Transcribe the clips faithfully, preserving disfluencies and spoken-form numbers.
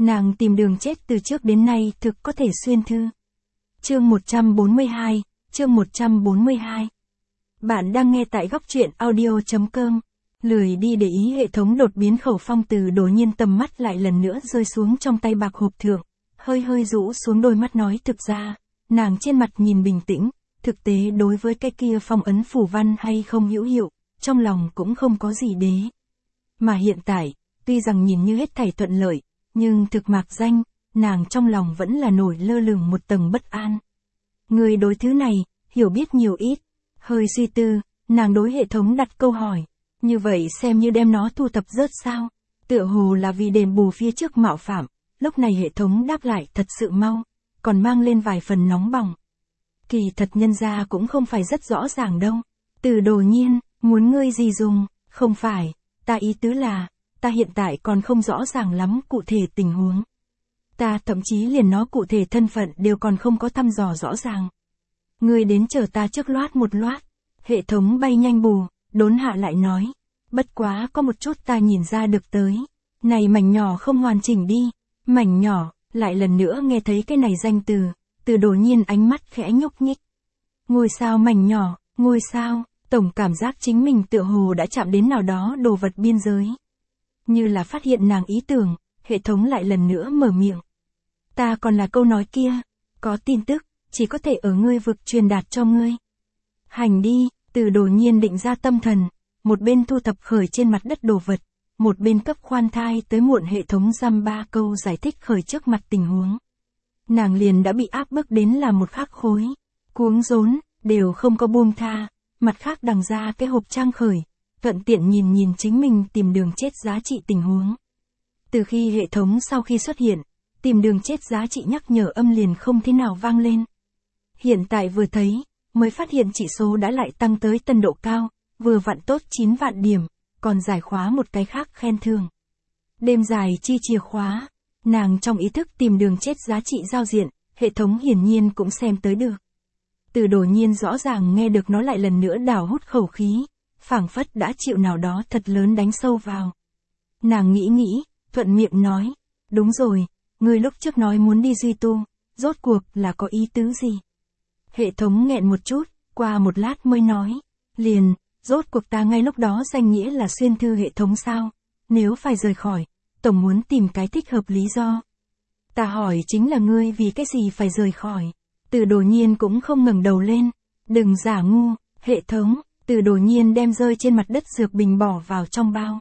Nàng tìm đường chết từ trước đến nay thực có thể xuyên thư. Chương một trăm bốn mươi hai, chương một trăm bốn mươi hai. Bạn đang nghe tại góc truyện audio.com. Lười đi để ý hệ thống đột biến khẩu phong từ đột nhiên tầm mắt lại lần nữa rơi xuống trong tay bạc hộp thượng. Hơi hơi rũ xuống đôi mắt nói thực ra, nàng trên mặt nhìn bình tĩnh, thực tế đối với cái kia phong ấn phủ văn hay không hữu hiệu, trong lòng cũng không có gì đế. Mà hiện tại, tuy rằng nhìn như hết thảy thuận lợi, nhưng thực mạc danh, nàng trong lòng vẫn là nổi lơ lửng một tầng bất an. Người đối thứ này, hiểu biết nhiều ít. Hơi suy tư, nàng đối hệ thống đặt câu hỏi. Như vậy xem như đem nó thu thập rớt sao? Tựa hồ là vì đền bù phía trước mạo phạm. Lúc này hệ thống đáp lại thật sự mau, còn mang lên vài phần nóng bỏng. Kỳ thật nhân ra cũng không phải rất rõ ràng đâu. Từ đồ nhiên, muốn ngươi gì dùng, không phải, ta ý tứ là, ta hiện tại còn không rõ ràng lắm cụ thể tình huống. Ta thậm chí liền nó cụ thể thân phận đều còn không có thăm dò rõ ràng. Ngươi đến chờ ta trước loát một loát. Hệ thống bay nhanh bù, đốn hạ lại nói. Bất quá có một chút ta nhìn ra được tới. Này mảnh nhỏ không hoàn chỉnh đi. Mảnh nhỏ, lại lần nữa nghe thấy cái này danh từ. Từ đột nhiên ánh mắt khẽ nhúc nhích. Ngôi sao mảnh nhỏ, ngôi sao, tổng cảm giác chính mình tựa hồ đã chạm đến nào đó đồ vật biên giới. Như là phát hiện nàng ý tưởng, hệ thống lại lần nữa mở miệng. Ta còn là câu nói kia, có tin tức, chỉ có thể ở ngươi vực truyền đạt cho ngươi. Hành đi, từ đột nhiên định ra tâm thần, một bên thu thập khởi trên mặt đất đồ vật, một bên cấp khoan thai tới muộn hệ thống giam ba câu giải thích khởi trước mặt tình huống. Nàng liền đã bị áp bức đến là một khắc khối, cuống rốn, đều không có buông tha, mặt khác đằng ra cái hộp trang khởi, thuận tiện nhìn nhìn chính mình tìm đường chết giá trị tình huống. Từ khi hệ thống sau khi xuất hiện, tìm đường chết giá trị nhắc nhở âm liền không thế nào vang lên. Hiện tại vừa thấy, mới phát hiện chỉ số đã lại tăng tới tân độ cao, vừa vặn tốt chín vạn điểm, còn giải khóa một cái khác khen thưởng. Đêm dài chi chìa khóa, nàng trong ý thức tìm đường chết giá trị giao diện, hệ thống hiển nhiên cũng xem tới được. Từ đột nhiên rõ ràng nghe được nó lại lần nữa đảo hút khẩu khí, phảng phất đã chịu nào đó thật lớn đánh sâu vào. Nàng nghĩ nghĩ, thuận miệng nói, đúng rồi, ngươi lúc trước nói muốn đi duy tu, rốt cuộc là có ý tứ gì? Hệ thống nghẹn một chút, qua một lát mới nói, liền, rốt cuộc ta ngay lúc đó danh nghĩa là xuyên thư hệ thống sao, nếu phải rời khỏi, tổng muốn tìm cái thích hợp lý do. Ta hỏi chính là ngươi vì cái gì phải rời khỏi? Từ đột nhiên cũng không ngẩng đầu lên, đừng giả ngu, hệ thống, từ đột nhiên đem rơi trên mặt đất dược bình bỏ vào trong bao.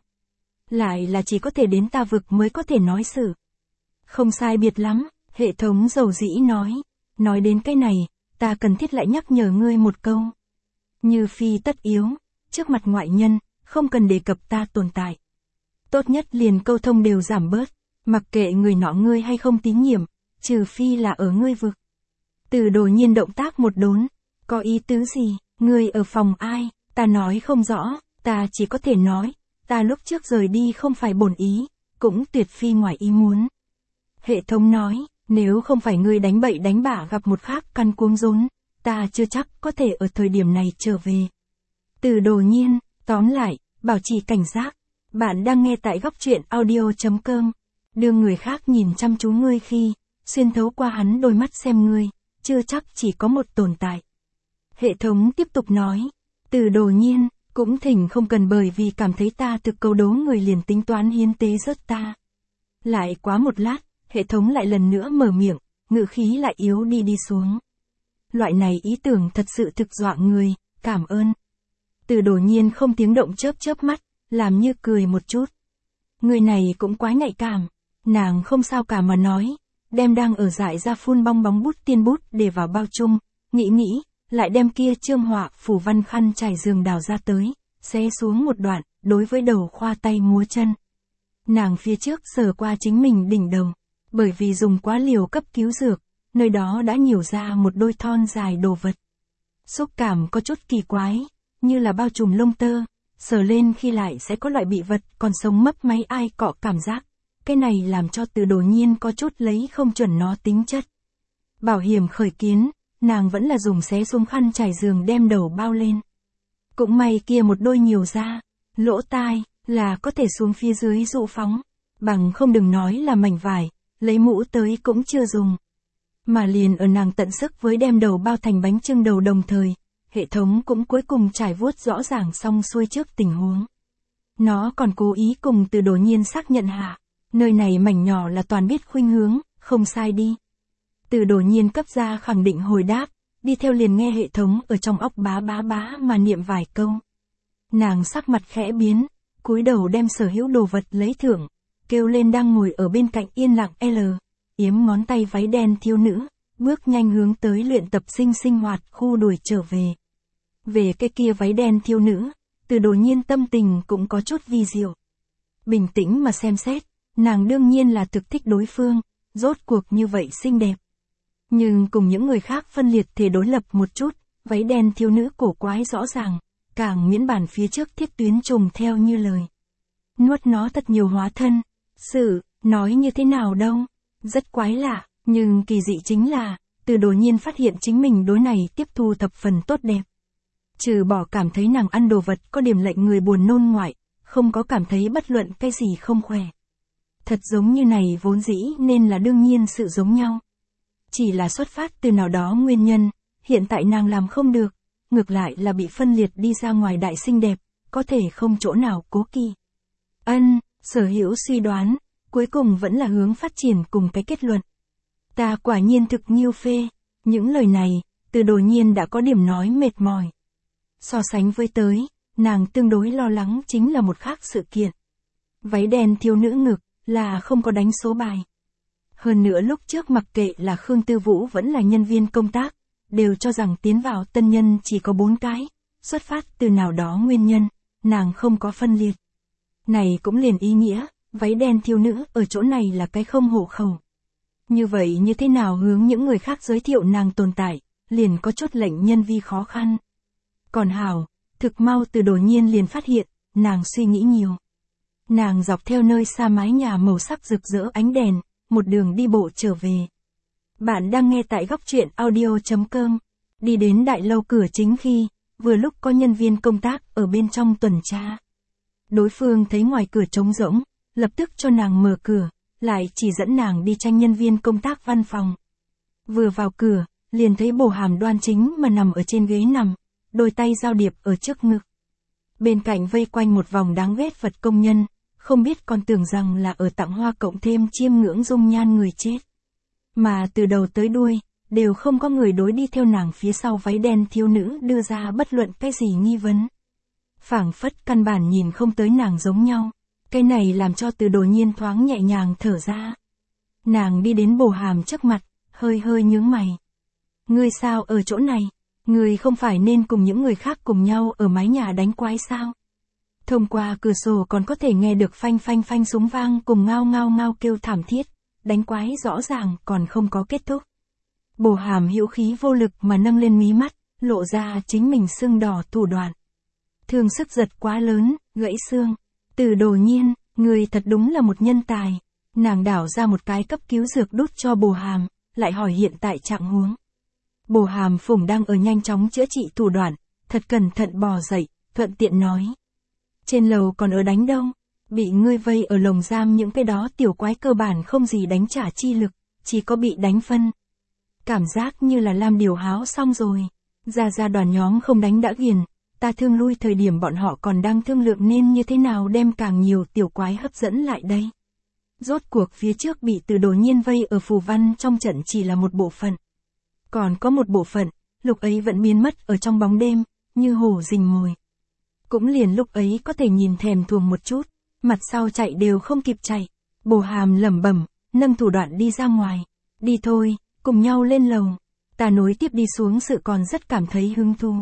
Lại là chỉ có thể đến ta vực mới có thể nói sự. Không sai biệt lắm, hệ thống dầu dĩ nói, nói đến cái này, ta cần thiết lại nhắc nhở ngươi một câu. Như phi tất yếu, trước mặt ngoại nhân, không cần đề cập ta tồn tại. Tốt nhất liền câu thông đều giảm bớt, mặc kệ người nọ ngươi hay không tín nhiệm, trừ phi là ở ngươi vực. Từ đột nhiên động tác một đốn, có ý tứ gì, ngươi ở phòng ai, ta nói không rõ, ta chỉ có thể nói, ta lúc trước rời đi không phải bổn ý, cũng tuyệt phi ngoài ý muốn. Hệ thống nói, nếu không phải ngươi đánh bậy đánh bạ gặp một khác căn cuống rốn, ta chưa chắc có thể ở thời điểm này trở về. Từ đột nhiên, tóm lại, bảo trì cảnh giác, bạn đang nghe tại góc truyện audio.com, đưa người khác nhìn chăm chú ngươi khi, xuyên thấu qua hắn đôi mắt xem ngươi, chưa chắc chỉ có một tồn tại. Hệ thống tiếp tục nói, từ đột nhiên, cũng thỉnh không cần bởi vì cảm thấy ta thực câu đố người liền tính toán hiến tế rớt ta. Lại quá một lát, hệ thống lại lần nữa mở miệng, ngữ khí lại yếu đi đi xuống. Loại này ý tưởng thật sự thực dọa người, cảm ơn. Từ đột nhiên không tiếng động chớp chớp mắt, làm như cười một chút. Người này cũng quá nhạy cảm, nàng không sao cả mà nói, đem đang ở dại ra phun bong bóng bút tiên bút để vào bao chung, nghĩ nghĩ, lại đem kia chương họa phủ văn khăn trải giường đào ra tới, xé xuống một đoạn, đối với đầu khoa tay múa chân. Nàng phía trước sờ qua chính mình đỉnh đầu, bởi vì dùng quá liều cấp cứu dược, nơi đó đã nhiều ra một đôi thon dài đồ vật. Xúc cảm có chút kỳ quái, như là bao trùm lông tơ, sờ lên khi lại sẽ có loại bị vật còn sống mấp máy ai cọ cảm giác. Cái này làm cho từ đột nhiên có chút lấy không chuẩn nó tính chất. Bảo hiểm khởi kiến, nàng vẫn là dùng xé xuống khăn trải giường đem đầu bao lên. Cũng may kia một đôi nhiều da, lỗ tai, là có thể xuống phía dưới dụ phóng. Bằng không đừng nói là mảnh vải, lấy mũ tới cũng chưa dùng. Mà liền ở nàng tận sức với đem đầu bao thành bánh chưng đầu đồng thời, hệ thống cũng cuối cùng trải vuốt rõ ràng xong xuôi trước tình huống. Nó còn cố ý cùng Từ Đồ Nhiên xác nhận hạ, nơi này mảnh nhỏ là toàn biết khuynh hướng, không sai đi. Từ Đồ Nhiên cấp ra khẳng định hồi đáp, đi theo liền nghe hệ thống ở trong óc bá bá bá mà niệm vài câu. Nàng sắc mặt khẽ biến, cúi đầu đem sở hữu đồ vật lấy thưởng, kêu lên đang ngồi ở bên cạnh yên lặng L, yếm ngón tay váy đen thiếu nữ, bước nhanh hướng tới luyện tập sinh sinh hoạt khu đuổi trở về. Về cái kia váy đen thiếu nữ, Từ Đồ Nhiên tâm tình cũng có chút vi diệu. Bình tĩnh mà xem xét, nàng đương nhiên là thực thích đối phương, rốt cuộc như vậy xinh đẹp. Nhưng cùng những người khác phân liệt thể đối lập một chút, váy đen thiếu nữ cổ quái rõ ràng, càng miễn bản phía trước thiết tuyến trùng theo như lời. Nuốt nó thật nhiều hóa thân, sự, nói như thế nào đâu, rất quái lạ, nhưng kỳ dị chính là, Từ Đồ Nhiên phát hiện chính mình đối này tiếp thu thập phần tốt đẹp. Trừ bỏ cảm thấy nàng ăn đồ vật có điểm lệnh người buồn nôn ngoại, không có cảm thấy bất luận cái gì không khỏe. Thật giống như này vốn dĩ nên là đương nhiên sự giống nhau. Chỉ là xuất phát từ nào đó nguyên nhân, hiện tại nàng làm không được, ngược lại là bị phân liệt đi ra ngoài đại xinh đẹp, có thể không chỗ nào cố kỵ. Ân, sở hữu suy đoán, cuối cùng vẫn là hướng phát triển cùng cái kết luận. Ta quả nhiên thực nhiêu phê, những lời này, Từ Đồ Nhiên đã có điểm nói mệt mỏi. So sánh với tới, nàng tương đối lo lắng chính là một khác sự kiện. Váy đen thiếu nữ ngực, là không có đánh số bài. Hơn nữa lúc trước mặc kệ là Khương Tư Vũ vẫn là nhân viên công tác, đều cho rằng tiến vào tân nhân chỉ có bốn cái, xuất phát từ nào đó nguyên nhân, nàng không có phân liệt. Này cũng liền ý nghĩa, váy đen thiếu nữ ở chỗ này là cái không hộ khẩu. Như vậy như thế nào hướng những người khác giới thiệu nàng tồn tại, liền có chút lệnh nhân vi khó khăn. Còn hảo, thực mau Từ Đồ Nhiên liền phát hiện, nàng suy nghĩ nhiều. Nàng dọc theo nơi xa mái nhà màu sắc rực rỡ ánh đèn, một đường đi bộ trở về. Bạn đang nghe tại góc truyện audio chấm com. Đi đến đại lâu cửa chính khi, vừa lúc có nhân viên công tác ở bên trong tuần tra. Đối phương thấy ngoài cửa trống rỗng, lập tức cho nàng mở cửa, lại chỉ dẫn nàng đi tranh nhân viên công tác văn phòng. Vừa vào cửa, liền thấy Bồ Hàm đoan chính mà nằm ở trên ghế nằm, đôi tay giao điệp ở trước ngực. Bên cạnh vây quanh một vòng đáng ghét vật công nhân, không biết còn tưởng rằng là ở tặng hoa cộng thêm chiêm ngưỡng dung nhan người chết. Mà từ đầu tới đuôi, đều không có người đối đi theo nàng phía sau váy đen thiếu nữ đưa ra bất luận cái gì nghi vấn. Phảng phất căn bản nhìn không tới nàng giống nhau, cái này làm cho Từ Đồ Nhiên thoáng nhẹ nhàng thở ra. Nàng đi đến Bồ Hàm trước mặt, hơi hơi nhướng mày. Ngươi sao ở chỗ này? Ngươi không phải nên cùng những người khác cùng nhau ở mái nhà đánh quái sao? Thông qua cửa sổ còn có thể nghe được phanh phanh phanh súng vang cùng ngao ngao ngao kêu thảm thiết, đánh quái rõ ràng còn không có kết thúc. Bồ Hàm hữu khí vô lực mà nâng lên mí mắt, lộ ra chính mình sưng đỏ thủ đoạn. Thương sức giật quá lớn, gãy xương. Từ Đồ Nhiên, người thật đúng là một nhân tài. Nàng đảo ra một cái cấp cứu dược đút cho Bồ Hàm, lại hỏi hiện tại trạng huống. Bồ Hàm phùng đang ở nhanh chóng chữa trị thủ đoạn, thật cẩn thận bò dậy, thuận tiện nói. Trên lầu còn ở đánh đâu, bị ngươi vây ở lồng giam những cái đó tiểu quái cơ bản không gì đánh trả chi lực, chỉ có bị đánh phân. Cảm giác như là làm điều háo xong rồi, ra ra đoàn nhóm không đánh đã ghiền, ta thương lui thời điểm bọn họ còn đang thương lượng nên như thế nào đem càng nhiều tiểu quái hấp dẫn lại đây. Rốt cuộc phía trước bị Từ Đồ Nhiên vây ở phù văn trong trận chỉ là một bộ phận. Còn có một bộ phận, lúc ấy vẫn biến mất ở trong bóng đêm, như hổ rình mồi. Cũng liền lúc ấy có thể nhìn thèm thuồng một chút, mặt sau chạy đều không kịp chạy. Bồ Hàm lẩm bẩm, nâng thủ đoạn đi ra ngoài. Đi thôi, cùng nhau lên lầu. Ta nối tiếp đi xuống sự còn rất cảm thấy hứng thú.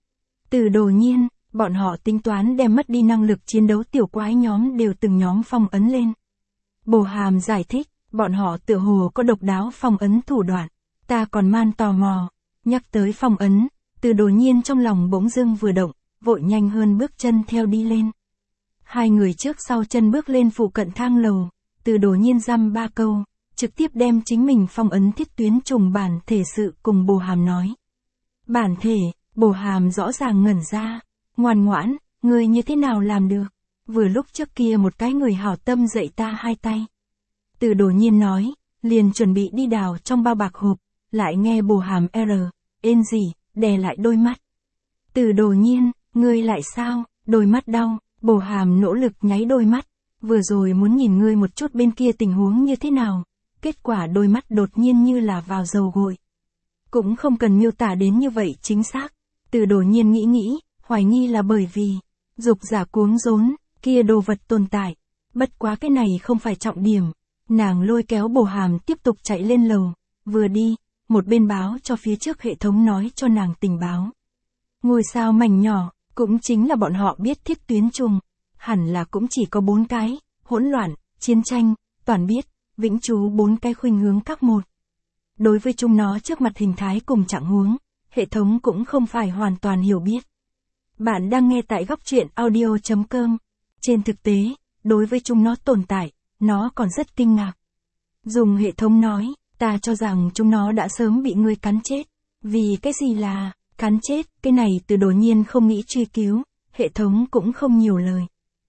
Từ Đồ Nhiên, bọn họ tính toán đem mất đi năng lực chiến đấu tiểu quái nhóm đều từng nhóm phong ấn lên. Bồ Hàm giải thích, bọn họ tựa hồ có độc đáo phong ấn thủ đoạn. Ta còn man tò mò, nhắc tới phong ấn, Từ Đồ Nhiên trong lòng bỗng dưng vừa động, vội nhanh hơn bước chân theo đi lên. Hai người trước sau chân bước lên phụ cận thang lầu, Từ Đồ Nhiên dăm ba câu, trực tiếp đem chính mình phong ấn thiết tuyến trùng bản thể sự cùng Bồ Hàm nói. Bản thể, Bồ Hàm rõ ràng ngẩn ra, ngoan ngoãn, người như thế nào làm được, vừa lúc trước kia một cái người hảo tâm dạy ta hai tay. Từ Đồ Nhiên nói, liền chuẩn bị đi đào trong bao bạc hộp, lại nghe bồ hàm R, ên gì, đè lại đôi mắt. Từ Đồ Nhiên, ngươi lại sao, đôi mắt đau, bồ hàm nỗ lực nháy đôi mắt, vừa rồi muốn nhìn ngươi một chút bên kia tình huống như thế nào, kết quả đôi mắt đột nhiên như là vào dầu gội. Cũng không cần miêu tả đến như vậy chính xác, Từ Đồ Nhiên nghĩ nghĩ, hoài nghi là bởi vì, dục giả cuống rốn, kia đồ vật tồn tại, bất quá cái này không phải trọng điểm. Nàng lôi kéo bồ hàm tiếp tục chạy lên lầu, vừa đi, một bên báo cho phía trước hệ thống nói cho nàng tình báo. Ngôi sao mảnh nhỏ, cũng chính là bọn họ biết thiết tuyến trùng, hẳn là cũng chỉ có bốn cái, hỗn loạn, chiến tranh, toàn biết, vĩnh trú bốn cái khuynh hướng các một. Đối với chúng nó trước mặt hình thái cùng trạng huống, hệ thống cũng không phải hoàn toàn hiểu biết. Bạn đang nghe tại góc truyện audio chấm com. Trên thực tế, đối với chúng nó tồn tại, nó còn rất kinh ngạc. Dùng hệ thống nói, ta cho rằng chúng nó đã sớm bị ngươi cắn chết. Vì cái gì là, cắn chết, cái này Từ Đồ Nhiên không nghĩ truy cứu, hệ thống cũng không nhiều lời.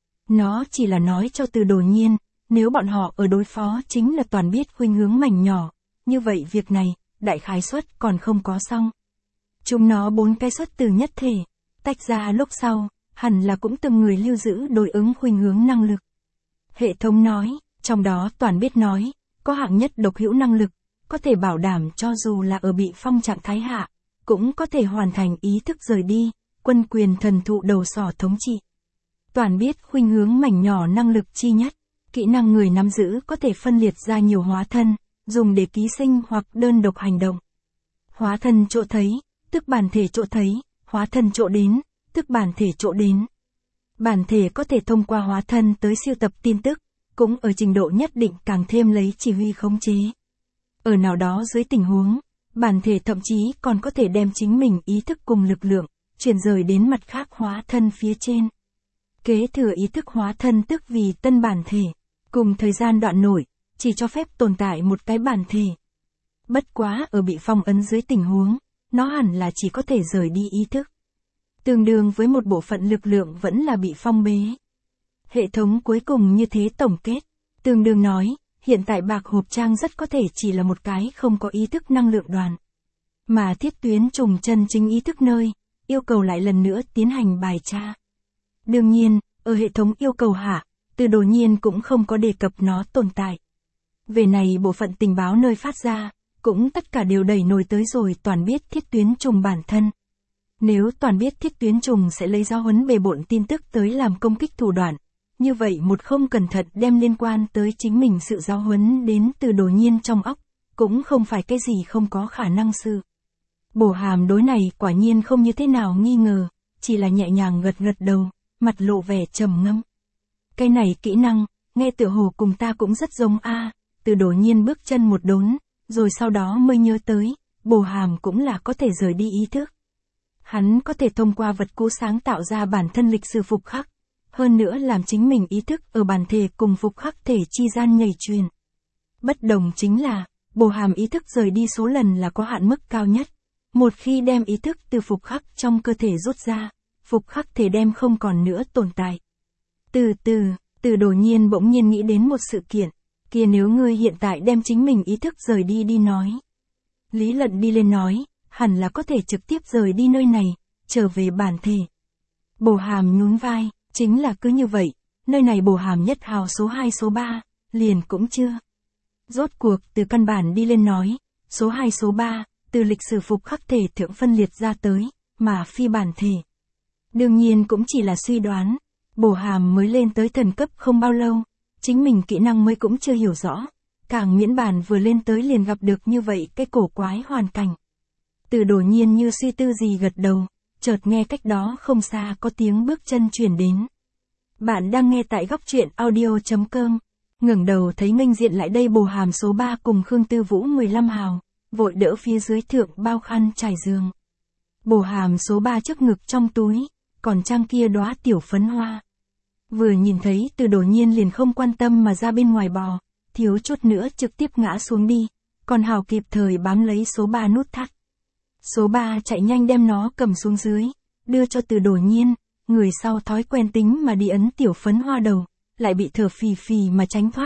Nó chỉ là nói cho Từ Đồ Nhiên, nếu bọn họ ở đối phó chính là toàn biết khuynh hướng mảnh nhỏ, như vậy việc này, đại khái suất còn không có xong. Chúng nó bốn cái xuất từ nhất thể, tách ra lúc sau, hẳn là cũng từng người lưu giữ đối ứng khuynh hướng năng lực. Hệ thống nói, trong đó toàn biết nói, có hạng nhất độc hữu năng lực, có thể bảo đảm cho dù là ở bị phong trạng thái hạ, cũng có thể hoàn thành ý thức rời đi, quân quyền thần thụ đầu sỏ thống trị. Toàn biết khuynh hướng mảnh nhỏ năng lực chi nhất, kỹ năng người nắm giữ có thể phân liệt ra nhiều hóa thân, dùng để ký sinh hoặc đơn độc hành động. Hóa thân chỗ thấy, tức bản thể chỗ thấy, hóa thân chỗ đến, tức bản thể chỗ đến. Bản thể có thể thông qua hóa thân tới siêu tập tin tức, cũng ở trình độ nhất định càng thêm lấy chỉ huy khống chế. Ở nào đó dưới tình huống, bản thể thậm chí còn có thể đem chính mình ý thức cùng lực lượng, chuyển rời đến mặt khác hóa thân phía trên. Kế thừa ý thức hóa thân tức vì tân bản thể, cùng thời gian đoạn nổi, chỉ cho phép tồn tại một cái bản thể. Bất quá ở bị phong ấn dưới tình huống, nó hẳn là chỉ có thể rời đi ý thức. Tương đương với một bộ phận lực lượng vẫn là bị phong bế. Hệ thống cuối cùng như thế tổng kết, tương đương nói, hiện tại bạc hộp trang rất có thể chỉ là một cái không có ý thức năng lượng đoàn. Mà thiết tuyến trùng chân chính ý thức nơi, yêu cầu lại lần nữa tiến hành bài tra. Đương nhiên, ở hệ thống yêu cầu hạ, Từ Đồ Nhiên cũng không có đề cập nó tồn tại. Về này bộ phận tình báo nơi phát ra, cũng tất cả đều đẩy nổi tới rồi toàn biết thiết tuyến trùng bản thân. Nếu toàn biết thiết tuyến trùng sẽ lấy giáo huấn bề bộn tin tức tới làm công kích thủ đoạn, như vậy một không cẩn thận đem liên quan tới chính mình sự giáo huấn đến Từ Đồ Nhiên trong óc, cũng không phải cái gì không có khả năng sự. Bổ hàm đối này quả nhiên không như thế nào nghi ngờ, chỉ là nhẹ nhàng gật gật đầu, mặt lộ vẻ trầm ngâm. Cái này kỹ năng, nghe tựa hồ cùng ta cũng rất giống a. Từ Đồ Nhiên bước chân một đốn, rồi sau đó mới nhớ tới, bổ hàm cũng là có thể rời đi ý thức. Hắn có thể thông qua vật cũ sáng tạo ra bản thân lịch sử phục khắc, hơn nữa làm chính mình ý thức ở bản thể cùng phục khắc thể chi gian nhảy truyền. Bất đồng chính là, bổ hàm ý thức rời đi số lần là có hạn mức cao nhất. Một khi đem ý thức từ phục khắc trong cơ thể rút ra, phục khắc thể đem không còn nữa tồn tại. Từ từ, Từ Đồ Nhiên bỗng nhiên nghĩ đến một sự kiện, kia nếu ngươi hiện tại đem chính mình ý thức rời đi đi nói. Lý luận đi lên nói, hẳn là có thể trực tiếp rời đi nơi này, trở về bản thể. Bổ hàm nhún vai, chính là cứ như vậy, nơi này bổ hàm nhất hào số hai số ba, liền cũng chưa. Rốt cuộc từ căn bản đi lên nói, số hai số ba, từ lịch sử phục khắc thể thượng phân liệt ra tới, mà phi bản thể. Đương nhiên cũng chỉ là suy đoán, bổ hàm mới lên tới thần cấp không bao lâu, chính mình kỹ năng mới cũng chưa hiểu rõ, càng miễn bàn vừa lên tới liền gặp được như vậy cái cổ quái hoàn cảnh. Từ Đồ Nhiên như suy tư gì gật đầu, chợt nghe cách đó không xa có tiếng bước chân chuyển đến. Bạn đang nghe tại góc truyện audio chấm com, ngẩng đầu thấy nghênh diện lại đây bồ hàm số ba cùng Khương Tư Vũ mười lăm hào, vội đỡ phía dưới thượng bao khăn trải giường. Bồ hàm số ba trước ngực trong túi, còn trang kia đóa tiểu phấn hoa. Vừa nhìn thấy Từ Đồ Nhiên liền không quan tâm mà ra bên ngoài bò, thiếu chút nữa trực tiếp ngã xuống đi, còn hào kịp thời bám lấy số ba nút thắt. Số ba chạy nhanh đem nó cầm xuống dưới, đưa cho Từ Đồ Nhiên, người sau thói quen tính mà đi ấn tiểu phấn hoa đầu, lại bị thở phì phì mà tránh thoát,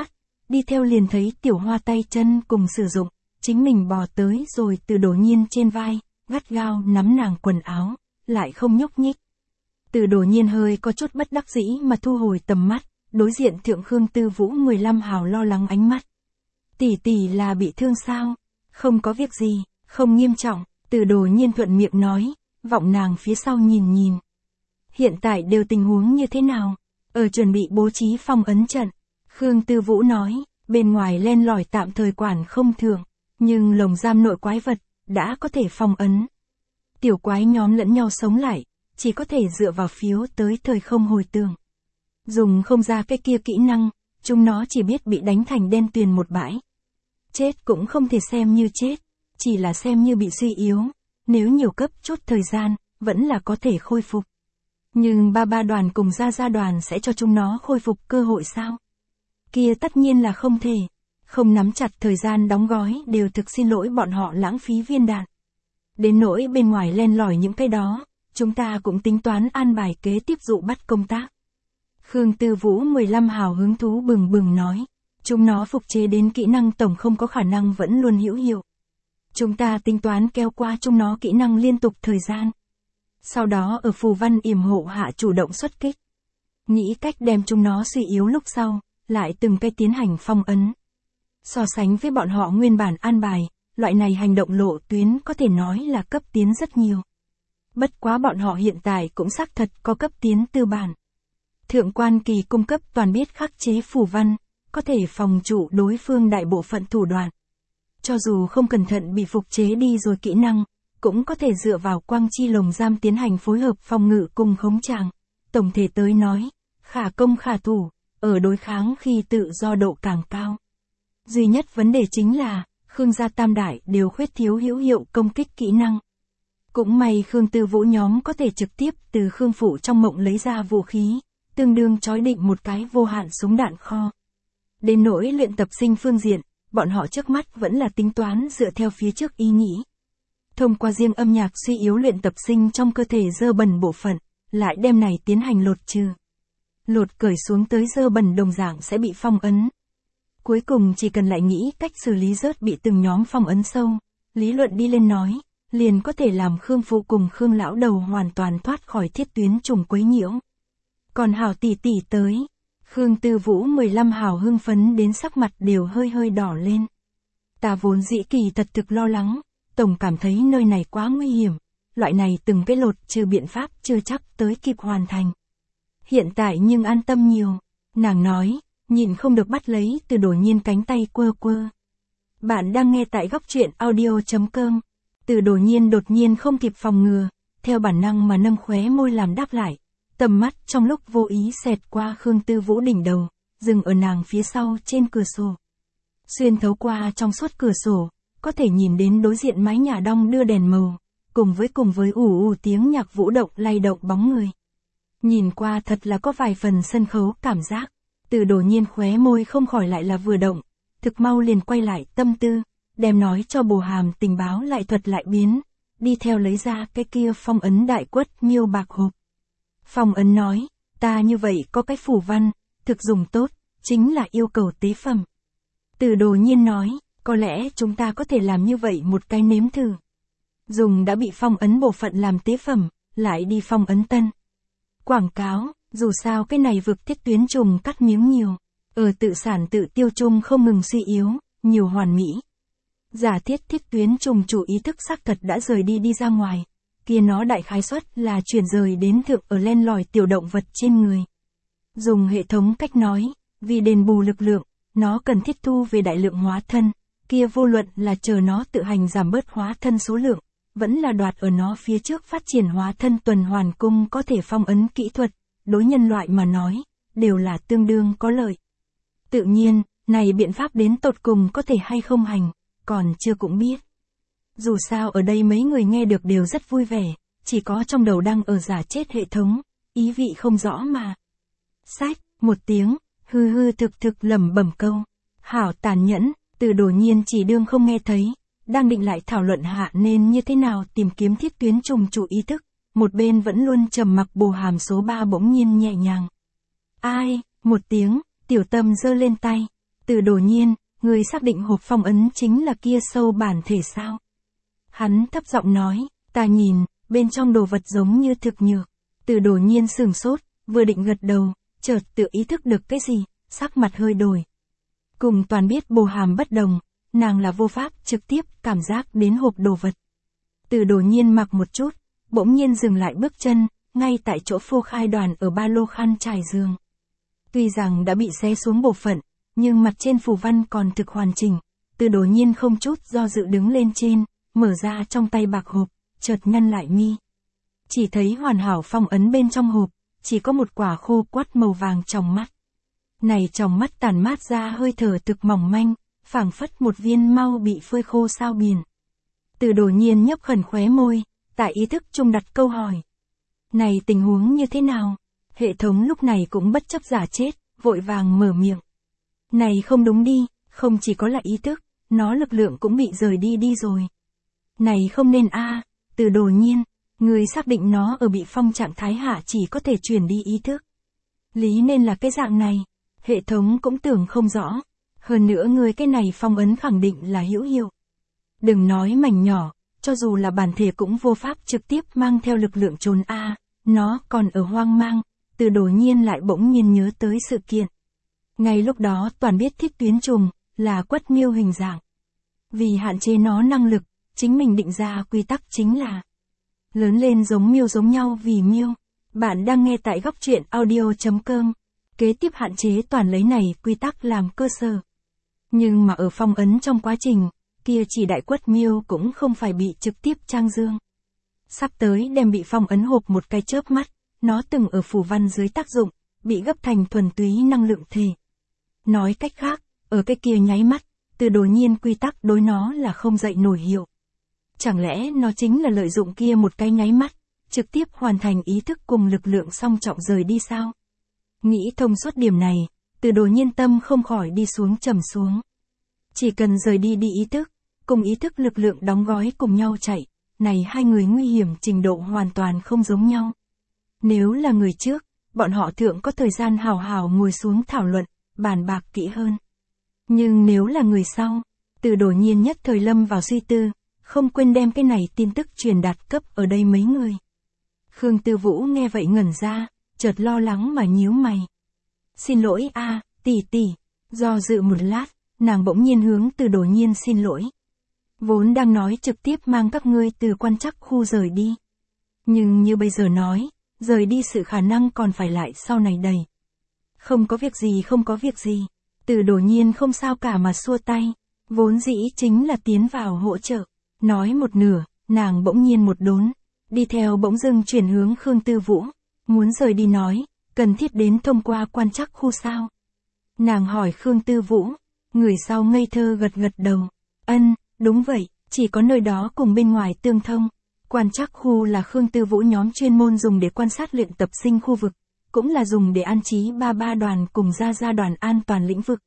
đi theo liền thấy Tiểu Hoa tay chân cùng sử dụng, chính mình bò tới rồi Từ Đổ Nhiên trên vai, gắt gao nắm nàng quần áo, lại không nhúc nhích. Từ Đổ Nhiên hơi có chút bất đắc dĩ mà thu hồi tầm mắt, đối diện thượng Khương Tư Vũ mười lăm hào lo lắng ánh mắt. Tỷ tỷ là bị thương sao? Không có việc gì, không nghiêm trọng, Từ Đổ Nhiên thuận miệng nói, vọng nàng phía sau nhìn nhìn. Hiện tại đều tình huống như thế nào? Ở chuẩn bị bố trí phong ấn trận. Khương Tư Vũ nói, bên ngoài len lỏi tạm thời quản không thượng, nhưng lồng giam nội quái vật, đã có thể phong ấn. Tiểu quái nhóm lẫn nhau sống lại, chỉ có thể dựa vào phiếu tới thời không hồi tưởng. Dùng không ra cái kia kỹ năng, chúng nó chỉ biết bị đánh thành đen tuyền một bãi. Chết cũng không thể xem như chết, chỉ là xem như bị suy yếu, nếu nhiều cấp chút thời gian, vẫn là có thể khôi phục. Nhưng ba ba đoàn cùng gia gia đoàn sẽ cho chúng nó khôi phục cơ hội sao? Kia tất nhiên là không thể. Không nắm chặt thời gian đóng gói đều thực xin lỗi bọn họ lãng phí viên đạn. Đến nỗi bên ngoài len lỏi những cái đó, chúng ta cũng tính toán an bài kế tiếp dụ bắt công tác. Khương Tư Vũ mười lăm hào hứng thú bừng bừng nói, chúng nó phục chế đến kỹ năng tổng không có khả năng vẫn luôn hữu hiệu. Chúng ta tính toán kéo qua chúng nó kỹ năng liên tục thời gian. Sau đó ở phù văn yểm hộ hạ chủ động xuất kích. Nghĩ cách đem chúng nó suy yếu lúc sau, lại từng cái tiến hành phong ấn. So sánh với bọn họ nguyên bản an bài, loại này hành động lộ tuyến có thể nói là cấp tiến rất nhiều. Bất quá bọn họ hiện tại cũng xác thật có cấp tiến tư bản. Thượng quan kỳ cung cấp toàn biết khắc chế phù văn, có thể phòng trụ đối phương đại bộ phận thủ đoạn. Cho dù không cẩn thận bị phục chế đi rồi kỹ năng, cũng có thể dựa vào quang chi lồng giam tiến hành phối hợp phòng ngự cùng khống tràng. Tổng thể tới nói, khả công khả thủ, ở đối kháng khi tự do độ càng cao. Duy nhất vấn đề chính là, Khương gia tam đại đều khuyết thiếu hữu hiệu công kích kỹ năng. Cũng may Khương Tư Vũ nhóm có thể trực tiếp từ Khương phủ trong mộng lấy ra vũ khí, tương đương chói định một cái vô hạn súng đạn kho. Đến nỗi luyện tập sinh phương diện, bọn họ trước mắt vẫn là tính toán dựa theo phía trước ý nghĩ. Thông qua riêng âm nhạc suy yếu luyện tập sinh trong cơ thể dơ bẩn bộ phận, lại đem này tiến hành lột trừ. Lột cởi xuống tới dơ bẩn đồng dạng sẽ bị phong ấn. Cuối cùng chỉ cần lại nghĩ cách xử lý rớt bị từng nhóm phong ấn sâu, lý luận đi lên nói, liền có thể làm Khương phụ cùng Khương lão đầu hoàn toàn thoát khỏi thiết tuyến trùng quấy nhiễu. Còn hảo tỷ tỷ tới, Khương Tư Vũ mười lăm hào hưng phấn đến sắc mặt đều hơi hơi đỏ lên. Ta vốn dĩ kỳ thật thực lo lắng, tổng cảm thấy nơi này quá nguy hiểm, loại này từng cái lột trừ biện pháp chưa chắc tới kịp hoàn thành. Hiện tại nhưng an tâm nhiều, nàng nói, nhìn không được bắt lấy Từ Đổ Nhiên cánh tay quơ quơ. Bạn đang nghe tại góc truyện audio chấm com. Từ Đổ Nhiên đột nhiên không kịp phòng ngừa, theo bản năng mà nâng khóe môi làm đáp lại. Tầm mắt trong lúc vô ý xẹt qua Khương Tư Vũ đỉnh đầu, dừng ở nàng phía sau trên cửa sổ. Xuyên thấu qua trong suốt cửa sổ, có thể nhìn đến đối diện mái nhà đong đưa đèn màu, cùng với cùng với ù ù tiếng nhạc vũ động lay động bóng người. Nhìn qua thật là có vài phần sân khấu cảm giác. Từ Đổ Nhiên khóe môi không khỏi lại là vừa động, thực mau liền quay lại tâm tư, đem nói cho bồ hàm tình báo lại thuật lại biến, đi theo lấy ra cái kia phong ấn đại quất miêu bạc hộp. Phong ấn nói, ta như vậy có cái phù văn, thực dùng tốt, chính là yêu cầu tế phẩm. Từ Đổ Nhiên nói, có lẽ chúng ta có thể làm như vậy một cái nếm thử. Dùng đã bị phong ấn bộ phận làm tế phẩm, lại đi phong ấn tân. Quảng cáo, dù sao cái này vực thiết tuyến trùng cắt miếng nhiều, ở tự sản tự tiêu chung không ngừng suy yếu, nhiều hoàn mỹ. Giả thiết thiết tuyến trùng chủ ý thức xác thật đã rời đi đi ra ngoài, kia nó đại khái suất là chuyển rời đến thượng ở len lỏi tiểu động vật trên người. Dùng hệ thống cách nói, vì đền bù lực lượng, nó cần thiết thu về đại lượng hóa thân, kia vô luận là chờ nó tự hành giảm bớt hóa thân số lượng, vẫn là đoạt ở nó phía trước phát triển hóa thân tuần hoàn cung có thể phong ấn kỹ thuật, đối nhân loại mà nói, đều là tương đương có lợi. Tự nhiên, này biện pháp đến tột cùng có thể hay không hành, còn chưa cũng biết. Dù sao ở đây mấy người nghe được đều rất vui vẻ, chỉ có trong đầu đang ở giả chết hệ thống, ý vị không rõ mà. Sách, một tiếng, hư hư thực thực lẩm bẩm câu. Hảo tàn nhẫn, Từ Đổ Nhiên chỉ đương không nghe thấy, đang định lại thảo luận hạ nên như thế nào tìm kiếm thiết tuyến trùng chủ ý thức, một bên vẫn luôn trầm mặc bồ hàm số ba bỗng nhiên nhẹ nhàng. Ai, một tiếng, tiểu tâm giơ lên tay, Từ Đồ Nhiên, người xác định hộp phong ấn chính là kia sâu bản thể sao? Hắn thấp giọng nói, ta nhìn, bên trong đồ vật giống như thực nhược. Từ Đồ Nhiên sửng sốt, vừa định gật đầu, chợt tự ý thức được cái gì, sắc mặt hơi đổi. Cùng Toàn biết Bồ Hàm bất đồng, nàng là vô pháp trực tiếp cảm giác đến hộp đồ vật. Từ Đồ Nhiên mặc một chút, bỗng nhiên dừng lại bước chân, ngay tại chỗ phô khai đoàn ở ba lô khăn trải giường. Tuy rằng đã bị xé xuống bộ phận, nhưng mặt trên phù văn còn thực hoàn chỉnh. Từ Đồ Nhiên không chút do dự đứng lên trên, mở ra trong tay bạc hộp, chợt nhăn lại mi. Chỉ thấy hoàn hảo phong ấn bên trong hộp, chỉ có một quả khô quắt màu vàng trong mắt. Này trong mắt tản mát ra hơi thở thực mỏng manh, phảng phất một viên mau bị phơi khô sao biển. Từ Đồ Nhiên nhấp khẩn khóe môi, tại ý thức trung đặt câu hỏi. Này tình huống như thế nào? Hệ thống lúc này cũng bất chấp giả chết, vội vàng mở miệng. Này không đúng đi, không chỉ có là ý thức, nó lực lượng cũng bị rời đi đi rồi. Này không nên a, Từ Đồ Nhiên, người xác định nó ở bị phong trạng thái hạ chỉ có thể chuyển đi ý thức. Lý nên là cái dạng này, hệ thống cũng tưởng không rõ. Hơn nữa người cái này phong ấn khẳng định là hữu hiệu. Đừng nói mảnh nhỏ, cho dù là bản thể cũng vô pháp trực tiếp mang theo lực lượng trốn a, nó còn ở hoang mang. Từ Đồ Nhiên lại bỗng nhiên nhớ tới sự kiện. Ngay lúc đó Toàn biết thiết tuyến trùng, là quất miêu hình dạng. Vì hạn chế nó năng lực, chính mình định ra quy tắc chính là lớn lên giống miêu giống nhau vì miêu. Bạn đang nghe tại góc truyện audio chấm com. Kế tiếp hạn chế Toàn lấy này quy tắc làm cơ sở. Nhưng mà ở phong ấn trong quá trình, kia chỉ đại quất miêu cũng không phải bị trực tiếp trang dương. Sắp tới đem bị phong ấn hộp một cái chớp mắt, nó từng ở phù văn dưới tác dụng, bị gấp thành thuần túy năng lượng thể. Nói cách khác, ở cái kia nháy mắt, Từ Đồ Nhiên quy tắc đối nó là không dậy nổi hiệu. Chẳng lẽ nó chính là lợi dụng kia một cái nháy mắt, trực tiếp hoàn thành ý thức cùng lực lượng song trọng rời đi sao? Nghĩ thông suốt điểm này, Từ Đồ Nhiên tâm không khỏi đi xuống trầm xuống. Chỉ cần rời đi đi ý thức, cùng ý thức lực lượng đóng gói cùng nhau chạy, này hai người nguy hiểm trình độ hoàn toàn không giống nhau. Nếu là người trước, bọn họ thượng có thời gian hào hào ngồi xuống thảo luận, bàn bạc kỹ hơn. Nhưng nếu là người sau, Từ Đồ Nhiên nhất thời lâm vào suy tư, không quên đem cái này tin tức truyền đạt cấp ở đây mấy người. Khương Tư Vũ nghe vậy ngẩn ra, chợt lo lắng mà nhíu mày. Xin lỗi a, tỷ tỷ. Do dự một lát, nàng bỗng nhiên hướng Từ Đồ Nhiên xin lỗi. Vốn đang nói trực tiếp mang các ngươi từ quan trắc khu rời đi. Nhưng như bây giờ nói, rời đi sự khả năng còn phải lại sau này đầy. Không có việc gì không có việc gì. Từ Đồ Nhiên không sao cả mà xua tay. Vốn dĩ chính là tiến vào hỗ trợ. Nói một nửa, nàng bỗng nhiên một đốn. Đi theo bỗng dưng chuyển hướng Khương Tư Vũ. Muốn rời đi nói, cần thiết đến thông qua quan trắc khu sao. Nàng hỏi Khương Tư Vũ. Người sau ngây thơ gật gật đầu. Ân, đúng vậy, chỉ có nơi đó cùng bên ngoài tương thông. Quan trắc khu là Khương Tư Vũ nhóm chuyên môn dùng để quan sát luyện tập sinh khu vực, cũng là dùng để an trí ba ba đoàn cùng gia gia đoàn an toàn lĩnh vực.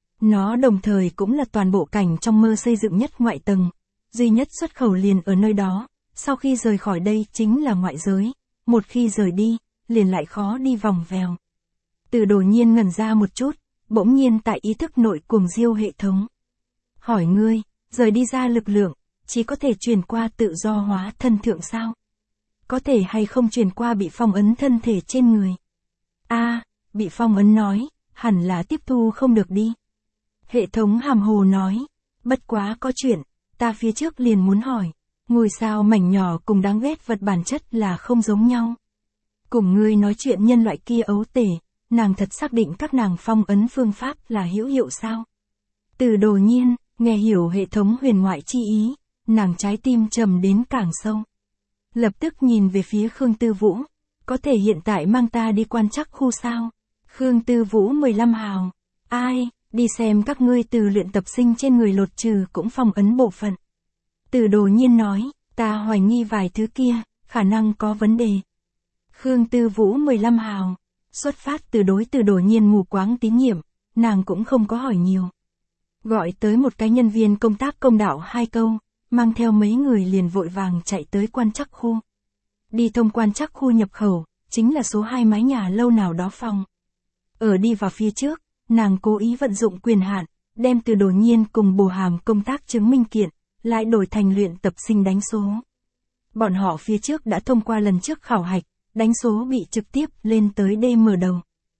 Nó đồng thời cũng là toàn bộ cảnh trong mơ xây dựng nhất ngoại tầng, duy nhất xuất khẩu liền ở nơi đó, sau khi rời khỏi đây chính là ngoại giới, một khi rời đi, liền lại khó đi vòng vèo. Từ Đồ Nhiên ngẩn ra một chút, bỗng nhiên tại ý thức nội cuồng diêu hệ thống. Hỏi ngươi, rời đi ra lực lượng, chỉ có thể truyền qua tự do hóa thân thượng sao? Có thể hay không truyền qua bị phong ấn thân thể trên người? A, à, bị phong ấn nói, hẳn là tiếp thu không được đi. Hệ thống hàm hồ nói, bất quá có chuyện, ta phía trước liền muốn hỏi, ngôi sao mảnh nhỏ cùng đáng ghét vật bản chất là không giống nhau. Cùng ngươi nói chuyện nhân loại kia ấu tể, nàng thật xác định các nàng phong ấn phương pháp là hữu hiệu sao? Từ Đồ Nhiên, nghe hiểu hệ thống huyền ngoại chi ý, nàng trái tim trầm đến càng sâu. Lập tức nhìn về phía Khương Tư Vũ, có thể hiện tại mang ta đi quan trắc khu sao? Khương Tư Vũ mười lăm hào, ai, đi xem các ngươi từ luyện tập sinh trên người lột trừ cũng phong ấn bộ phận. Từ Đồ Nhiên nói, ta hoài nghi vài thứ kia, khả năng có vấn đề. Khương Tư Vũ mười lăm hào, xuất phát từ đối Từ Đồ Nhiên mù quáng tín nhiệm, nàng cũng không có hỏi nhiều. Gọi tới một cái nhân viên công tác công đạo hai câu, mang theo mấy người liền vội vàng chạy tới quan trắc khu. Đi thông quan trắc khu nhập khẩu, chính là số hai mái nhà lâu nào đó phòng. Ở đi vào phía trước, nàng cố ý vận dụng quyền hạn, đem Từ Đồ Nhiên cùng Bồ Hàm công tác chứng minh kiện, lại đổi thành luyện tập sinh đánh số. Bọn họ phía trước đã thông qua lần trước khảo hạch, đánh số bị trực tiếp lên tới D mở đầu.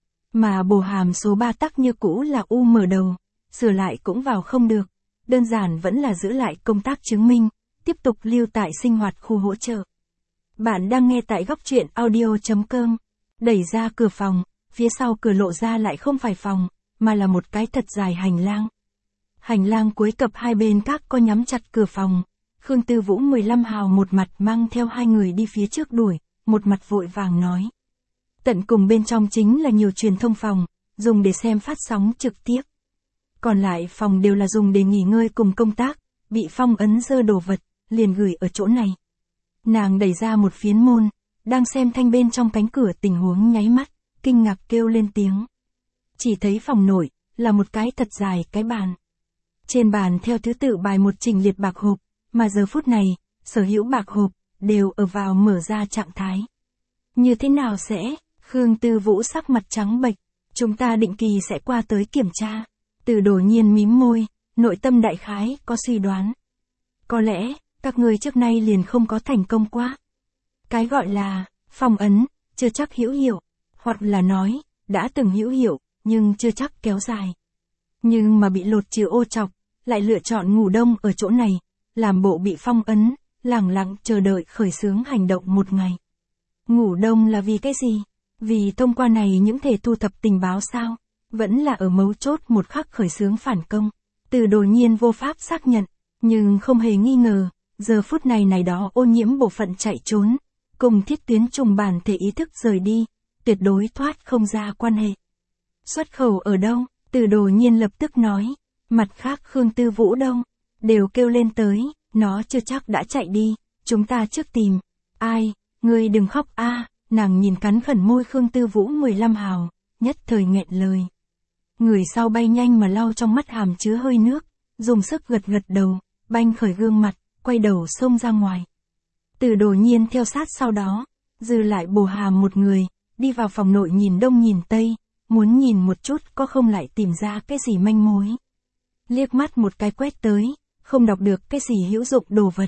Mà Bồ Hàm số ba tắc như cũ là U mở đầu, sửa lại cũng vào không được, đơn giản vẫn là giữ lại công tác chứng minh, tiếp tục lưu tại sinh hoạt khu hỗ trợ. Bạn đang nghe tại góc truyện audio chấm com. Đẩy ra cửa phòng, phía sau cửa lộ ra lại không phải phòng, mà là một cái thật dài hành lang. Hành lang cuối cập hai bên các có nhắm chặt cửa phòng. Khương Tư Vũ mười lăm hào một mặt mang theo hai người đi phía trước đuổi, một mặt vội vàng nói. Tận cùng bên trong chính là nhiều truyền thông phòng, dùng để xem phát sóng trực tiếp. Còn lại phòng đều là dùng để nghỉ ngơi cùng công tác, bị phong ấn dơ đồ vật, liền gửi ở chỗ này. Nàng đẩy ra một phiến môn, đang xem thanh bên trong cánh cửa tình huống nháy mắt, kinh ngạc kêu lên tiếng. Chỉ thấy phòng nội, là một cái thật dài cái bàn. Trên bàn theo thứ tự bài một trình liệt bạc hộp, mà giờ phút này, sở hữu bạc hộp, đều ở vào mở ra trạng thái. Như thế nào sẽ, Khương Tư Vũ sắc mặt trắng bệch, chúng ta định kỳ sẽ qua tới kiểm tra. Từ Đồ Nhiên mím môi, nội tâm đại khái có suy đoán. Có lẽ, các người trước nay liền không có thành công qua. Cái gọi là, phong ấn, chưa chắc hữu hiệu, hoặc là nói, đã từng hữu hiệu, nhưng chưa chắc kéo dài. Nhưng mà bị lột trừ ô trọc, lại lựa chọn ngủ đông ở chỗ này, làm bộ bị phong ấn, lẳng lặng chờ đợi khởi xướng hành động một ngày. Ngủ đông là vì cái gì? Vì thông qua này những thể thu thập tình báo sao? Vẫn là ở mấu chốt một khắc khởi xướng phản công. Từ Đồ Nhiên vô pháp xác nhận, nhưng không hề nghi ngờ, giờ phút này này đó ô nhiễm bộ phận chạy trốn, cùng thiết tuyến trùng bản thể ý thức rời đi, tuyệt đối thoát không ra quan hệ. Xuất khẩu ở đâu? Từ Đồ Nhiên lập tức nói, mặt khác Khương Tư Vũ đâu? Đều kêu lên tới, nó chưa chắc đã chạy đi, chúng ta trước tìm. Ai, ngươi đừng khóc a. Nàng nhìn cắn khẩn môi Khương Tư Vũ mười lăm hào, nhất thời nghẹn lời. Người sau bay nhanh mà lau trong mắt hàm chứa hơi nước, dùng sức gật gật đầu, banh khởi gương mặt, quay đầu xông ra ngoài. Từ Đồ Nhiên theo sát sau đó, dư lại Bồ Hàm một người, đi vào phòng nội nhìn đông nhìn tây, muốn nhìn một chút có không lại tìm ra cái gì manh mối. Liếc mắt một cái quét tới, không đọc được cái gì hữu dụng đồ vật.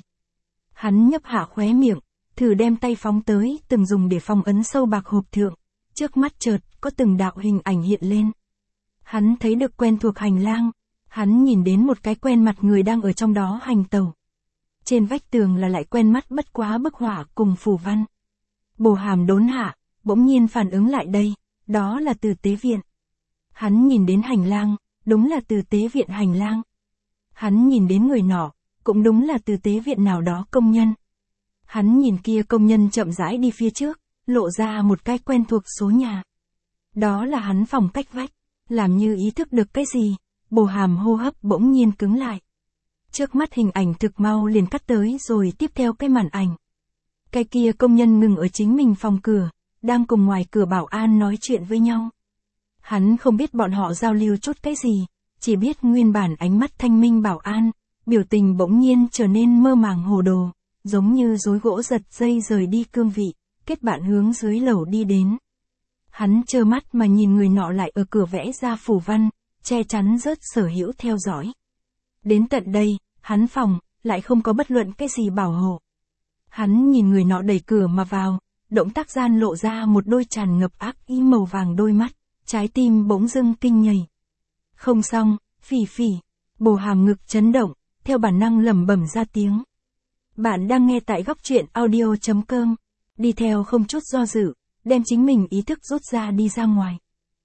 Hắn nhấp hạ khóe miệng, thử đem tay phóng tới từng dùng để phong ấn sâu bạc hộp thượng, trước mắt chợt có từng đạo hình ảnh hiện lên. Hắn thấy được quen thuộc hành lang, hắn nhìn đến một cái quen mặt người đang ở trong đó hành tẩu. Trên vách tường là lại quen mắt bất quá bức họa cùng phù văn. Bồ Hàm đốn hạ, bỗng nhiên phản ứng lại đây, đó là Từ Tế Viện. Hắn nhìn đến hành lang, đúng là Từ Tế Viện hành lang. Hắn nhìn đến người nọ, cũng đúng là Từ Tế Viện nào đó công nhân. Hắn nhìn kia công nhân chậm rãi đi phía trước, lộ ra một cái quen thuộc số nhà. Đó là hắn phòng cách vách, làm như ý thức được cái gì, Bồ Hàm hô hấp bỗng nhiên cứng lại. Trước mắt hình ảnh thực mau liền cắt tới rồi tiếp theo cái màn ảnh. Cái kia công nhân ngừng ở chính mình phòng cửa, đang cùng ngoài cửa bảo an nói chuyện với nhau. Hắn không biết bọn họ giao lưu chút cái gì, chỉ biết nguyên bản ánh mắt thanh minh bảo an, biểu tình bỗng nhiên trở nên mơ màng hồ đồ, giống như rối gỗ giật dây rời đi cương vị, kết bạn hướng dưới lầu đi đến. Hắn trơ mắt mà nhìn người nọ lại ở cửa vẽ ra phù văn, che chắn rớt sở hữu theo dõi. Đến tận đây, hắn phòng, lại không có bất luận cái gì bảo hộ. Hắn nhìn người nọ đẩy cửa mà vào, động tác gian lộ ra một đôi tràn ngập ác ý màu vàng đôi mắt, trái tim bỗng dưng kinh nhảy. Không xong, Phỉ Phỉ, Bồ Hàm ngực chấn động, theo bản năng lẩm bẩm ra tiếng. Bạn đang nghe tại góc truyện audio chấm com, đi theo không chút do dự, đem chính mình ý thức rút ra đi ra ngoài.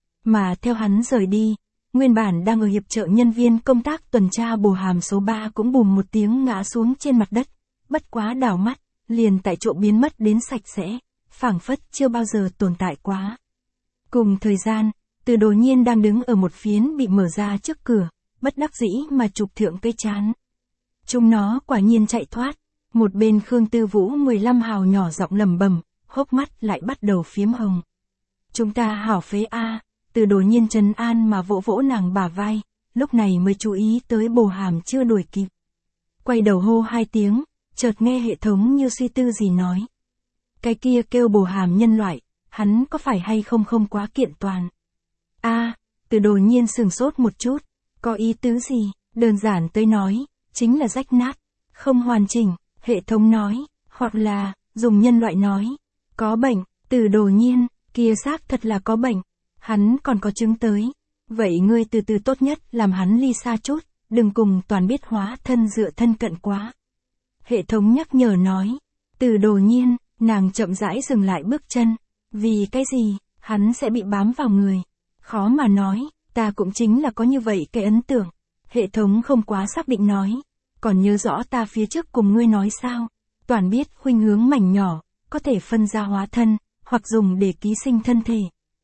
Mà theo hắn rời đi, nguyên bản đang ở hiệp trợ nhân viên công tác tuần tra Bồ Hàm số ba cũng bùm một tiếng ngã xuống trên mặt đất, bất quá đảo mắt, liền tại chỗ biến mất đến sạch sẽ, phảng phất chưa bao giờ tồn tại quá. Cùng thời gian, Từ Đồ Nhiên đang đứng ở một phiến bị mở ra trước cửa, bất đắc dĩ mà chụp thượng cây chán. Chúng nó quả nhiên chạy thoát, một bên Khương Tư Vũ mười lăm hào nhỏ giọng lẩm bẩm, hốc mắt lại bắt đầu phiếm hồng. Chúng ta hảo phế a. Từ Đồ Nhiên trấn an mà vỗ vỗ nàng bả vai, lúc này mới chú ý tới Bồ Hàm chưa đuổi kịp. Quay đầu hô hai tiếng, chợt nghe hệ thống như suy tư gì nói. Cái kia kêu Bồ Hàm nhân loại, hắn có phải hay không không quá kiện toàn. A, Từ Đồ Nhiên sừng sốt một chút, có ý tứ gì? Đơn giản tới nói, chính là rách nát, không hoàn chỉnh, hệ thống nói, hoặc là, dùng nhân loại nói, có bệnh. Từ Đồ Nhiên, kia xác thật là có bệnh, hắn còn có chứng tới. Vậy ngươi từ từ tốt nhất làm hắn ly xa chút, đừng cùng toàn biết hóa thân dựa thân cận quá. Hệ thống nhắc nhở nói. Từ Đồ Nhiên, nàng chậm rãi dừng lại bước chân. Vì cái gì, hắn sẽ bị bám vào người? Khó mà nói, ta cũng chính là có như vậy cái ấn tượng. Hệ thống không quá xác định nói. Còn nhớ rõ ta phía trước cùng ngươi nói sao? Toàn biết khuynh hướng mảnh nhỏ, có thể phân ra hóa thân, hoặc dùng để ký sinh thân thể.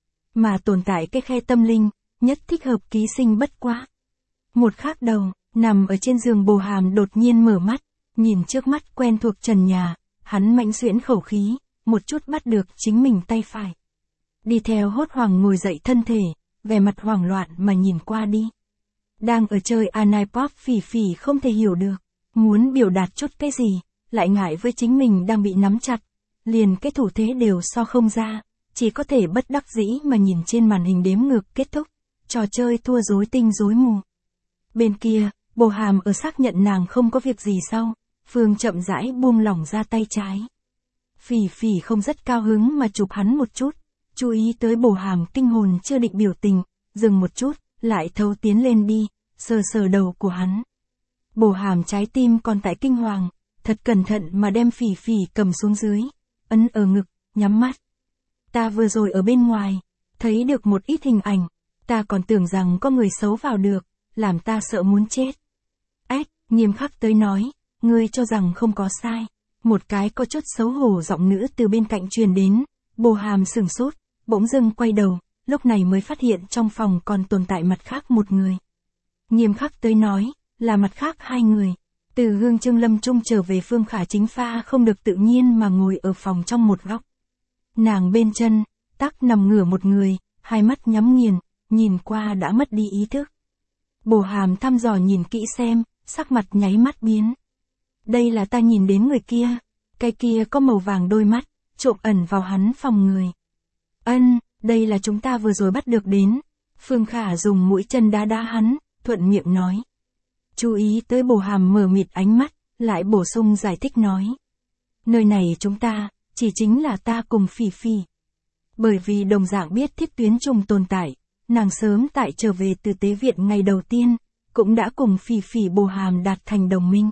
Mà tồn tại cái khe tâm linh, nhất thích hợp ký sinh bất quá. Một khác đầu, nằm ở trên giường Bồ Hàm đột nhiên mở mắt, nhìn trước mắt quen thuộc trần nhà, hắn mạnh xuyễn khẩu khí, một chút bắt được chính mình tay phải. Đi theo hốt hoảng ngồi dậy thân thể, vẻ mặt hoảng loạn mà nhìn qua đi. Đang ở chơi Anipop Phỉ Phỉ không thể hiểu được, muốn biểu đạt chút cái gì, lại ngại với chính mình đang bị nắm chặt, liền cái thủ thế đều so không ra, chỉ có thể bất đắc dĩ mà nhìn trên màn hình đếm ngược kết thúc, trò chơi thua rối tinh rối mù. Bên kia, Bồ Hàm ở xác nhận nàng không có việc gì sau, Phương chậm rãi buông lỏng ra tay trái. Phỉ Phỉ không rất cao hứng mà chụp hắn một chút, chú ý tới Bồ Hàm kinh hồn chưa định biểu tình, dừng một chút, lại thấu tiến lên đi, sờ sờ đầu của hắn. Bồ Hàm trái tim còn tại kinh hoàng, thật cẩn thận mà đem Phỉ Phỉ cầm xuống dưới, ấn ở ngực, nhắm mắt. Ta vừa rồi ở bên ngoài, thấy được một ít hình ảnh, ta còn tưởng rằng có người xấu vào được, làm ta sợ muốn chết. Ếch, nghiêm khắc tới nói, ngươi cho rằng không có sai. Một cái có chút xấu hổ giọng nữ từ bên cạnh truyền đến, Bồ Hàm sửng sốt, bỗng dưng quay đầu, lúc này mới phát hiện trong phòng còn tồn tại mặt khác một người. Nghiêm khắc tới nói, là mặt khác hai người. Từ Hương Trương Lâm Trung trở về Phương Khả chính pha không được tự nhiên mà ngồi ở phòng trong một góc. Nàng bên chân, tắc nằm ngửa một người, hai mắt nhắm nghiền, nhìn qua đã mất đi ý thức. Bồ Hàm thăm dò nhìn kỹ xem, sắc mặt nháy mắt biến. Đây là ta nhìn đến người kia, cái kia có màu vàng đôi mắt, trộm ẩn vào hắn phòng người. Ân, đây là chúng ta vừa rồi bắt được đến. Phương Khả dùng mũi chân đá đá hắn, thuận miệng nói. Chú ý tới Bồ Hàm mờ mịt ánh mắt, lại bổ sung giải thích nói. Nơi này chúng ta, chỉ chính là ta cùng Phỉ Phỉ. Bởi vì đồng dạng biết thiết tuyến trùng tồn tại, nàng sớm tại trở về từ tế viện ngày đầu tiên, cũng đã cùng Phỉ Phỉ Bồ Hàm đạt thành đồng minh.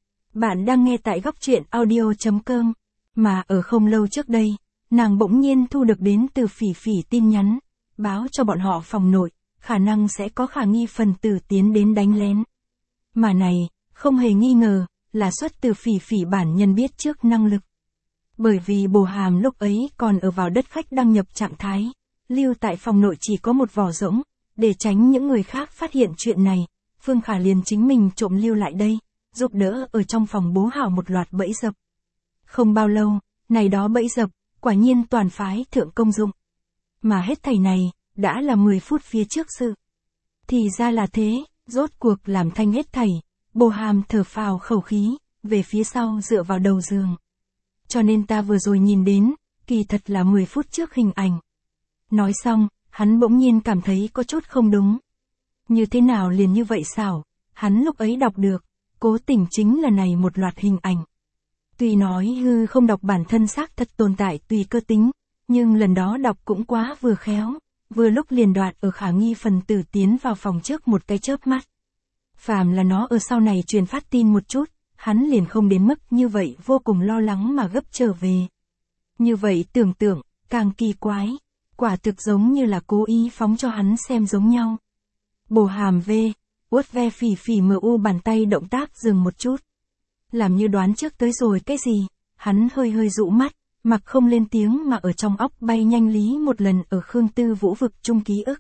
Bạn đang nghe tại góc truyện audio chấm com, mà ở không lâu trước đây, nàng bỗng nhiên thu được đến từ Phỉ Phỉ tin nhắn, báo cho bọn họ phòng nội, khả năng sẽ có khả nghi phần tử tiến đến đánh lén. Mà này, không hề nghi ngờ, là xuất từ Phỉ Phỉ bản nhân biết trước năng lực. Bởi vì Bồ Hàm lúc ấy còn ở vào đất khách đăng nhập trạng thái, lưu tại phòng nội chỉ có một vỏ rỗng, để tránh những người khác phát hiện chuyện này, Phương Khả liền chính mình trộm lưu lại đây, giúp đỡ ở trong phòng bố hảo một loạt bẫy dập. Không bao lâu, này đó bẫy dập, quả nhiên toàn phái thượng công dụng. Mà hết thảy này, đã là mười phút phía trước sự. Thì ra là thế, rốt cuộc làm thanh hết thảy, Bồ Hàm thở phào khẩu khí, về phía sau dựa vào đầu giường. Cho nên ta vừa rồi nhìn đến, kỳ thật là mười phút trước hình ảnh. Nói xong, hắn bỗng nhiên cảm thấy có chút không đúng. Như thế nào liền như vậy xảo, hắn lúc ấy đọc được, cố tình chính là này một loạt hình ảnh. Tuy nói hư không đọc bản thân xác thật tồn tại tùy cơ tính, nhưng lần đó đọc cũng quá vừa khéo, vừa lúc liền đoạt ở khả nghi phần tử tiến vào phòng trước một cái chớp mắt. Phàm là nó ở sau này truyền phát tin một chút, hắn liền không đến mức như vậy vô cùng lo lắng mà gấp trở về. Như vậy tưởng tượng, càng kỳ quái, quả thực giống như là cố ý phóng cho hắn xem giống nhau. Bồ Hàm V, uốt ve Phỉ Phỉ mờ u bàn tay động tác dừng một chút. Làm như đoán trước tới rồi cái gì, hắn hơi hơi dụ mắt, mặc không lên tiếng mà ở trong óc bay nhanh lý một lần ở Khương Tư Vũ vực chung ký ức.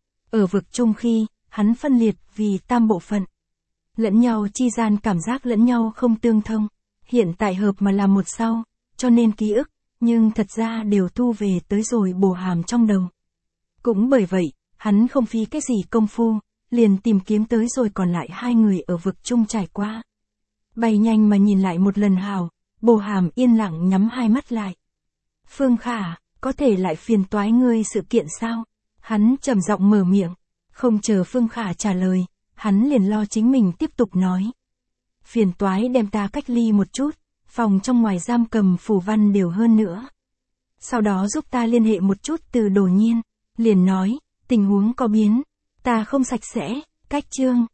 Ở vực chung khi, hắn phân liệt vì tam bộ phận. Lẫn nhau chi gian cảm giác lẫn nhau không tương thông, hiện tại hợp mà làm một sau, cho nên ký ức, nhưng thật ra đều thu về tới rồi Bồ Hàm trong đầu. Cũng bởi vậy, hắn không phí cái gì công phu, liền tìm kiếm tới rồi còn lại hai người ở vực chung trải qua. Bay nhanh mà nhìn lại một lần hào, Bồ Hàm yên lặng nhắm hai mắt lại. Phương Khả, có thể lại phiền toái ngươi sự kiện sao? Hắn trầm giọng mở miệng. Không chờ Phương Khả trả lời, hắn liền lo chính mình tiếp tục nói. Phiền toái đem ta cách ly một chút, phòng trong ngoài giam cầm phủ văn đều hơn nữa. Sau đó giúp ta liên hệ một chút Từ Đồ Nhiên, liền nói, tình huống có biến, ta không sạch sẽ, cách chương.